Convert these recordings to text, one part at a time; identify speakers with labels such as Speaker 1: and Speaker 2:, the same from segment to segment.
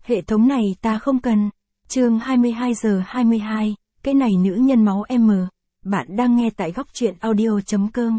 Speaker 1: Hệ thống này ta không cần. Chương 22 giờ 22, cái này nữ nhân máu M. Bạn đang nghe tại góc truyện audio.com.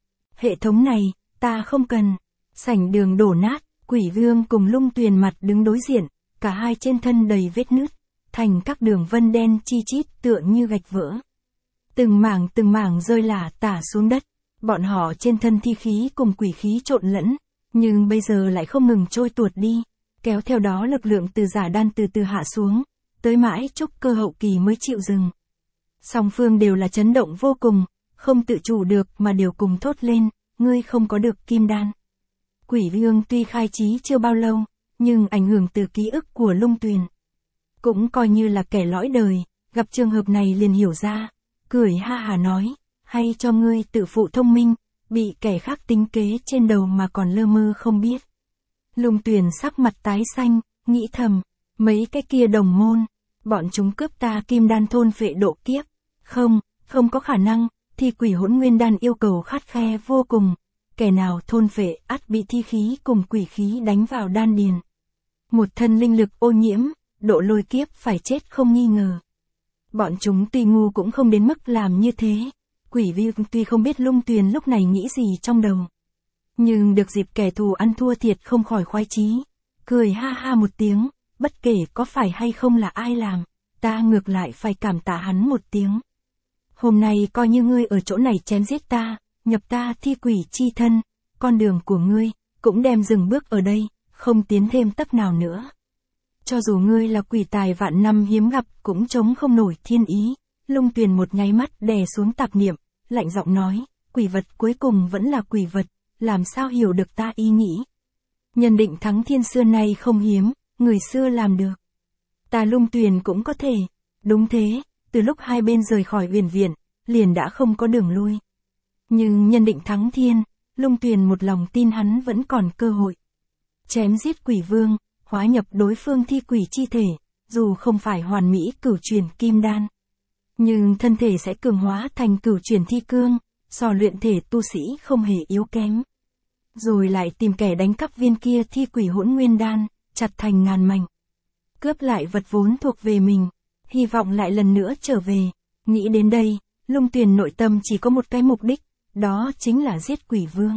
Speaker 1: Hệ thống này, ta không cần. Sảnh đường đổ nát, Quỷ Vương cùng Lung Tuyền mặt đứng đối diện, cả hai trên thân đầy vết nứt, thành các đường vân đen chi chít tựa như gạch vỡ. Từng mảng rơi lả tả xuống đất, bọn họ trên thân thi khí cùng quỷ khí trộn lẫn, nhưng bây giờ lại không ngừng trôi tuột đi, kéo theo đó lực lượng từ giả đan từ từ hạ xuống, tới mãi trúc cơ hậu kỳ mới chịu dừng. Song phương đều là chấn động vô cùng, không tự chủ được mà đều cùng thốt lên, ngươi không có được kim đan. Quỷ Vương tuy khai trí chưa bao lâu, nhưng ảnh hưởng từ ký ức của Lung Tuyền. Cũng coi như là kẻ lõi đời, gặp trường hợp này liền hiểu ra, cười ha hà nói, hay cho ngươi tự phụ thông minh, bị kẻ khác tính kế trên đầu mà còn lơ mơ không biết. Lung Tuyền sắc mặt tái xanh, nghĩ thầm, mấy cái kia đồng môn, bọn chúng cướp ta kim đan thôn phệ độ kiếp. Không có khả năng, thi quỷ hỗn nguyên đan yêu cầu khắt khe vô cùng, kẻ nào thôn phệ ắt bị thi khí cùng quỷ khí đánh vào đan điền. Một thân linh lực ô nhiễm, độ lôi kiếp phải chết không nghi ngờ. Bọn chúng tuy ngu cũng không đến mức làm như thế. Quỷ Vương tuy không biết Lung Tuyền lúc này nghĩ gì trong đầu, nhưng được dịp kẻ thù ăn thua thiệt không khỏi khoái chí, cười ha ha một tiếng, bất kể có phải hay không là ai làm, ta ngược lại phải cảm tạ hắn một tiếng. Hôm nay coi như ngươi ở chỗ này chém giết ta, nhập ta thi quỷ chi thân, con đường của ngươi cũng đem dừng bước ở đây, không tiến thêm tấc nào nữa. Cho dù ngươi là quỷ tài vạn năm hiếm gặp cũng chống không nổi thiên ý. Lung Tuyền một nháy mắt đè xuống tạp niệm, lạnh giọng nói, quỷ vật cuối cùng vẫn là quỷ vật, làm sao hiểu được ta ý nghĩ. Nhân định thắng thiên xưa nay không hiếm, người xưa làm được. Ta Lung Tuyền cũng có thể. Đúng thế, từ lúc hai bên rời khỏi Uyển Viện, liền đã không có đường lui. Nhưng nhân định thắng thiên, Lung Tuyền một lòng tin hắn vẫn còn cơ hội. Chém giết Quỷ Vương, hóa nhập đối phương thi quỷ chi thể, dù không phải hoàn mỹ cửu truyền kim đan, nhưng thân thể sẽ cường hóa thành cửu truyền thi cương, so luyện thể tu sĩ không hề yếu kém. Rồi lại tìm kẻ đánh cắp viên kia thi quỷ hỗn nguyên đan, chặt thành ngàn mảnh. Cướp lại vật vốn thuộc về mình, hy vọng lại lần nữa trở về. Nghĩ đến đây, Lung Tuyền nội tâm chỉ có một cái mục đích, đó chính là giết Quỷ Vương.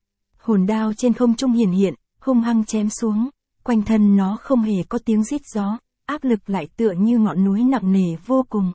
Speaker 1: Hồn đao trên không trung hiển hiện, hung hăng chém xuống, quanh thân nó không hề có tiếng rít gió, áp lực lại tựa như ngọn núi nặng nề vô cùng.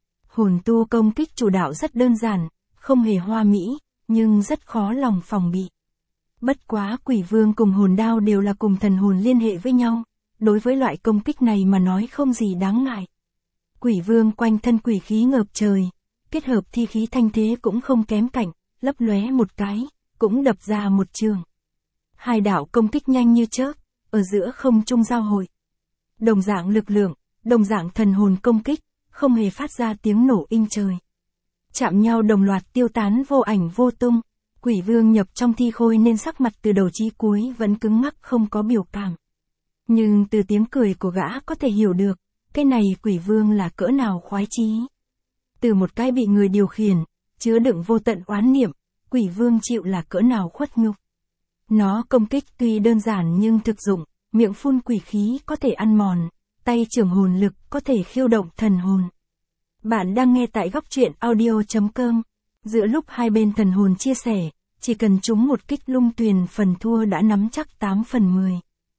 Speaker 1: Hồn tu công kích chủ đạo rất đơn giản, không hề hoa mỹ, nhưng rất khó lòng phòng bị. Bất quá Quỷ Vương cùng hồn đao đều là cùng thần hồn liên hệ với nhau, đối với loại công kích này mà nói không gì đáng ngại. Quỷ Vương quanh thân quỷ khí ngập trời, kết hợp thi khí thanh thế cũng không kém cạnh, lấp lóe một cái, cũng đập ra một trường. Hai đạo công kích nhanh như chớp, ở giữa không trung giao hội. Đồng dạng lực lượng, đồng dạng thần hồn công kích, không hề phát ra tiếng nổ inh trời. Chạm nhau đồng loạt tiêu tán vô ảnh vô tung, Quỷ Vương nhập trong thi khôi nên sắc mặt từ đầu chí cuối vẫn cứng ngắc không có biểu cảm. Nhưng từ tiếng cười của gã có thể hiểu được, cái này Quỷ Vương là cỡ nào khoái chí. Từ một cái bị người điều khiển, chứa đựng vô tận oán niệm, Quỷ Vương chịu là cỡ nào khuất nhục. Nó công kích tuy đơn giản nhưng thực dụng, miệng phun quỷ khí có thể ăn mòn, tay trưởng hồn lực có thể khiêu động thần hồn. Bạn đang nghe tại góc truyện audio.com. Giữa lúc hai bên thần hồn chia sẻ, chỉ cần trúng một kích Lung Tuyền phần thua đã nắm chắc 8 phần 10.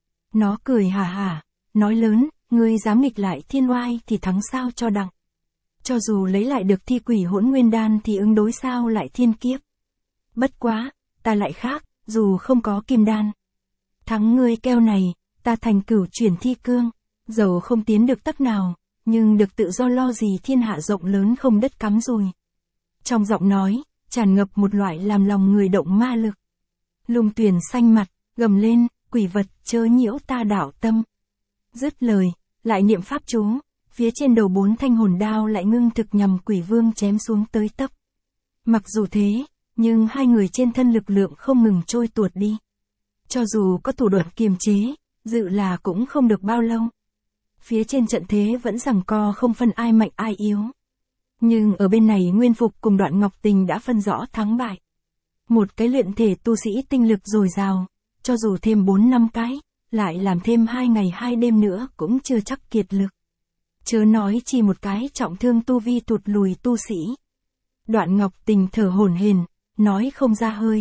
Speaker 1: Nó cười hà hà, nói lớn, ngươi dám nghịch lại thiên oai thì thắng sao cho đặng. Cho dù lấy lại được thi quỷ hỗn nguyên đan thì ứng đối sao lại thiên kiếp. Bất quá, ta lại khác, dù không có kim đan. Thắng ngươi keo này, ta thành cửu chuyển thi cương, dầu không tiến được tấc nào, nhưng được tự do lo gì thiên hạ rộng lớn không đất cắm rùi. Trong giọng nói, tràn ngập một loại làm lòng người động ma lực. Lung Tuyền xanh mặt, gầm lên, quỷ vật chớ nhiễu ta đạo tâm. Dứt lời, lại niệm pháp chú, phía trên đầu 4 thanh hồn đao lại ngưng thực nhằm Quỷ Vương chém xuống tới tấp. Mặc dù thế, nhưng hai người trên thân lực lượng không ngừng trôi tuột đi. Cho dù có thủ đoạn kiềm chế, dự là cũng không được bao lâu. Phía trên trận thế vẫn giằng co không phân ai mạnh ai yếu. Nhưng ở bên này Nguyên Phục cùng Đoạn Ngọc Tình đã phân rõ thắng bại. Một cái luyện thể tu sĩ tinh lực dồi dào, cho dù thêm 4 năm cái, lại làm thêm 2 ngày 2 đêm nữa cũng chưa chắc kiệt lực. Chớ nói chỉ một cái trọng thương tu vi tụt lùi tu sĩ. Đoạn Ngọc Tình thở hổn hển, nói không ra hơi,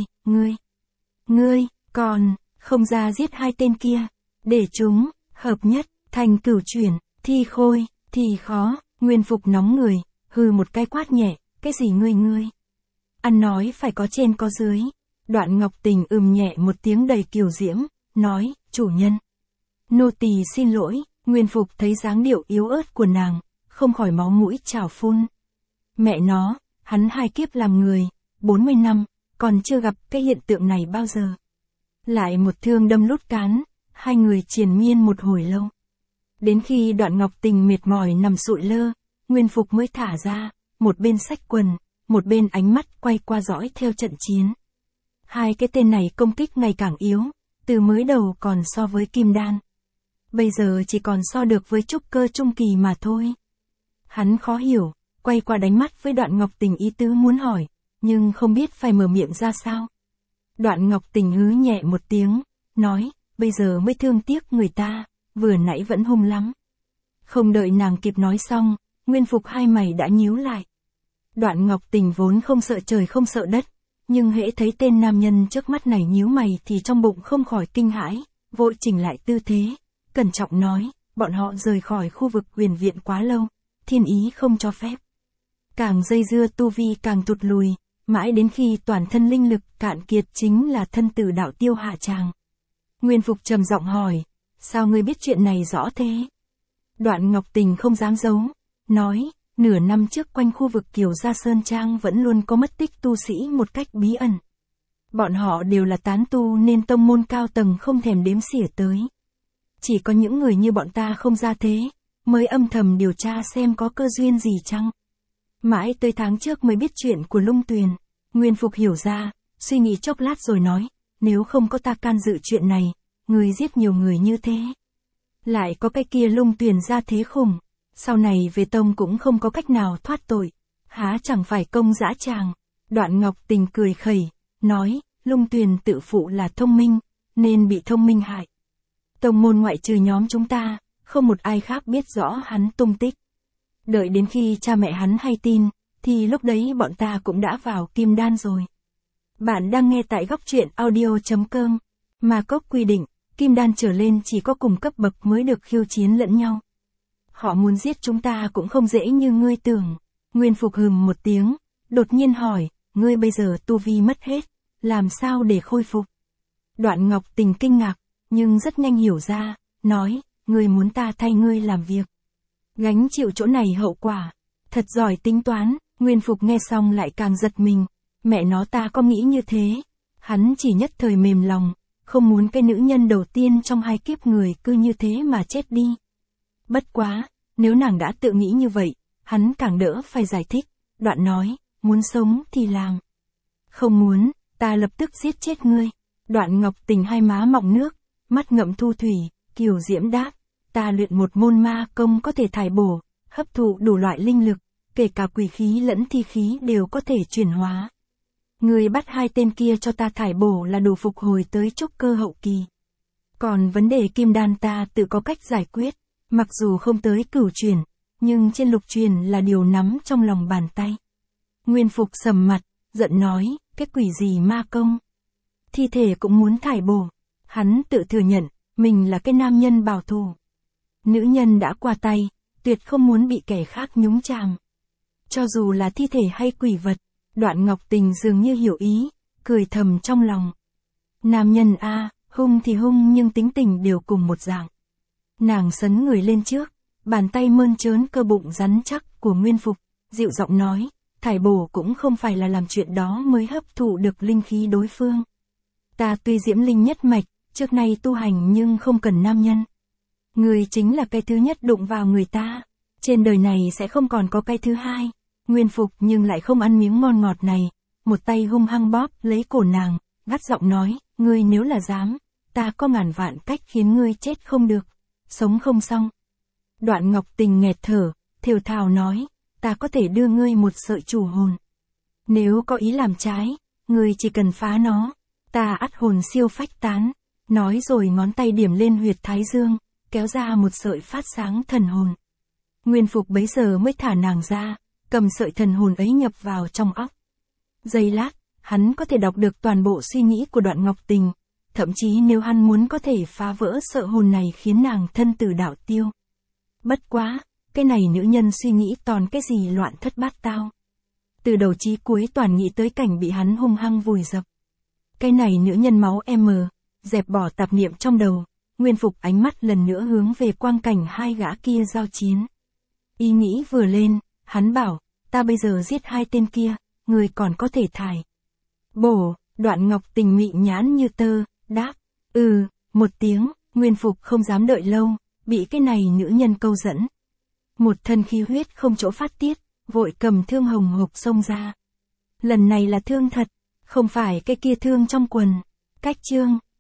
Speaker 1: ngươi, còn, không ra giết 2 tên kia, để chúng, hợp nhất, thành cửu chuyển, thi khôi, thì khó, Nguyên Phục nóng người, hừ một cái quát nhẹ, cái gì ngươi. Ăn nói phải có trên có dưới. Đoạn Ngọc Tình nhẹ một tiếng đầy kiều diễm, nói, chủ nhân. Nô tỳ xin lỗi, Nguyên Phục thấy dáng điệu yếu ớt của nàng, không khỏi máu mũi trào phun. Mẹ nó, hắn 2 kiếp làm người, 40 năm, còn chưa gặp cái hiện tượng này bao giờ. Lại một thương đâm lút cán, 2 người triền miên một hồi lâu. Đến khi Đoạn Ngọc Tình mệt mỏi nằm sụi lơ, Nguyên Phục mới thả ra, một bên xách quần, một bên ánh mắt quay qua dõi theo trận chiến. 2 cái tên này công kích ngày càng yếu, từ mới đầu còn so với kim đan. Bây giờ chỉ còn so được với trúc cơ trung kỳ mà thôi. Hắn khó hiểu, quay qua đánh mắt với Đoạn Ngọc Tình ý tứ muốn hỏi, nhưng không biết phải mở miệng ra sao. Đoạn Ngọc Tình hứ nhẹ một tiếng, nói, bây giờ mới thương tiếc người ta, vừa nãy vẫn hung lắm. Không đợi nàng kịp nói xong, Nguyên Phục 2 mày đã nhíu lại. Đoạn Ngọc Tình vốn không sợ trời không sợ đất, nhưng hễ thấy tên nam nhân trước mắt này nhíu mày thì trong bụng không khỏi kinh hãi, vội chỉnh lại tư thế, cẩn trọng nói, bọn họ rời khỏi khu vực huyền viện quá lâu, thiên ý không cho phép. Càng dây dưa tu vi càng tụt lùi, mãi đến khi toàn thân linh lực cạn kiệt chính là thân tử đạo tiêu hạ tràng. Nguyên Phục trầm giọng hỏi, sao ngươi biết chuyện này rõ thế? Đoạn Ngọc Tình không dám giấu, nói, nửa năm trước quanh khu vực Kiều Gia Sơn Trang vẫn luôn có mất tích tu sĩ một cách bí ẩn. Bọn họ đều là tán tu nên tông môn cao tầng không thèm đếm xỉa tới. Chỉ có những người như bọn ta không ra thế, mới âm thầm điều tra xem có cơ duyên gì chăng. Mãi tới tháng trước mới biết chuyện của Lung Tuyền. Nguyên Phục hiểu ra, suy nghĩ chốc lát rồi nói, nếu không có ta can dự chuyện này, người giết nhiều người như thế. Lại có cái kia Lung Tuyền ra thế khủng, sau này về tông cũng không có cách nào thoát tội, há chẳng phải công dã tràng. Đoạn Ngọc Tình cười khẩy, nói, Lung Tuyền tự phụ là thông minh, nên bị thông minh hại. Tông môn ngoại trừ nhóm chúng ta, không một ai khác biết rõ hắn tung tích. Đợi đến khi cha mẹ hắn hay tin, thì lúc đấy bọn ta cũng đã vào kim đan rồi. Bạn đang nghe tại góc truyện audio.com. Mà Cốc quy định, kim đan trở lên chỉ có cùng cấp bậc mới được khiêu chiến lẫn nhau. Họ muốn giết chúng ta cũng không dễ như ngươi tưởng. Nguyên Phục hừm một tiếng, đột nhiên hỏi, ngươi bây giờ tu vi mất hết, làm sao để khôi phục? Đoạn Ngọc Tình kinh ngạc, nhưng rất nhanh hiểu ra, nói, ngươi muốn ta thay ngươi làm việc. Gánh chịu chỗ này hậu quả. Thật giỏi tính toán. Nguyên Phục nghe xong lại càng giật mình. Mẹ nó, ta có nghĩ như thế. Hắn chỉ nhất thời mềm lòng, không muốn cái nữ nhân đầu tiên trong 2 kiếp người cứ như thế mà chết đi. Bất quá, nếu nàng đã tự nghĩ như vậy, hắn càng đỡ phải giải thích. Đoạn nói, muốn sống thì làm. Không muốn, ta lập tức giết chết ngươi. Đoạn Ngọc Tình 2 má mọng nước, mắt ngậm thu thủy, kiều diễm đáp, ta luyện một môn ma công có thể thải bổ, hấp thụ đủ loại linh lực, kể cả quỷ khí lẫn thi khí đều có thể chuyển hóa. Ngươi bắt 2 tên kia cho ta thải bổ là đủ phục hồi tới trúc cơ hậu kỳ. Còn vấn đề kim đan ta tự có cách giải quyết, mặc dù không tới cửu chuyển, nhưng trên lục truyền là điều nắm trong lòng bàn tay. Nguyên Phục sầm mặt, giận nói, cái quỷ gì ma công? Thi thể cũng muốn thải bổ. Hắn tự thừa nhận, mình là cái nam nhân bảo thủ. Nữ nhân đã qua tay, tuyệt không muốn bị kẻ khác nhúng chàm. Cho dù là thi thể hay quỷ vật, Đoạn Ngọc Tình dường như hiểu ý, cười thầm trong lòng. Nam nhân a, hung thì hung nhưng tính tình đều cùng một dạng. Nàng sấn người lên trước, bàn tay mơn trớn cơ bụng rắn chắc của Nguyên Phục, dịu giọng nói, thải bổ cũng không phải là làm chuyện đó mới hấp thụ được linh khí đối phương. Ta tuy diễm linh nhất mạch, trước nay tu hành nhưng không cần nam nhân. Người chính là cái thứ nhất đụng vào người ta. Trên đời này sẽ không còn có cái thứ hai. Nguyên Phục nhưng lại không ăn miếng ngon ngọt này. Một tay hung hăng bóp lấy cổ nàng, gắt giọng nói, ngươi nếu là dám, ta có ngàn vạn cách khiến ngươi chết không được, sống không xong. Đoạn Ngọc Tình nghẹt thở, thều thào nói, ta có thể đưa ngươi một sợi chủ hồn. Nếu có ý làm trái, ngươi chỉ cần phá nó, ta ắt hồn siêu phách tán. Nói rồi ngón tay điểm lên huyệt thái dương, kéo ra một sợi phát sáng thần hồn. Nguyên Phục bấy giờ mới thả nàng ra, cầm sợi thần hồn ấy nhập vào trong óc. Giây lát, hắn có thể đọc được toàn bộ suy nghĩ của Đoạn Ngọc Tình, thậm chí nếu hắn muốn có thể phá vỡ sợi hồn này khiến nàng thân tử đạo tiêu. Bất quá, cái này nữ nhân suy nghĩ toàn cái gì loạn thất bát tao. Từ đầu chí cuối toàn nghĩ tới cảnh bị hắn hung hăng vùi dập. Cái này nữ nhân máu dẹp bỏ tạp niệm trong đầu, Nguyên Phục ánh mắt lần nữa hướng về quang cảnh hai gã kia giao chiến. Ý nghĩ vừa lên, hắn bảo, ta bây giờ giết hai tên kia, người còn có thể thải. Bổ, Đoạn Ngọc Tình mị nhãn như tơ, đáp, một tiếng, Nguyên Phục không dám đợi lâu, bị cái này nữ nhân câu dẫn. Một thân khí huyết không chỗ phát tiết, vội cầm thương hồng hộc xông ra. Lần này là thương thật, không phải cái kia thương trong quần. Cách chương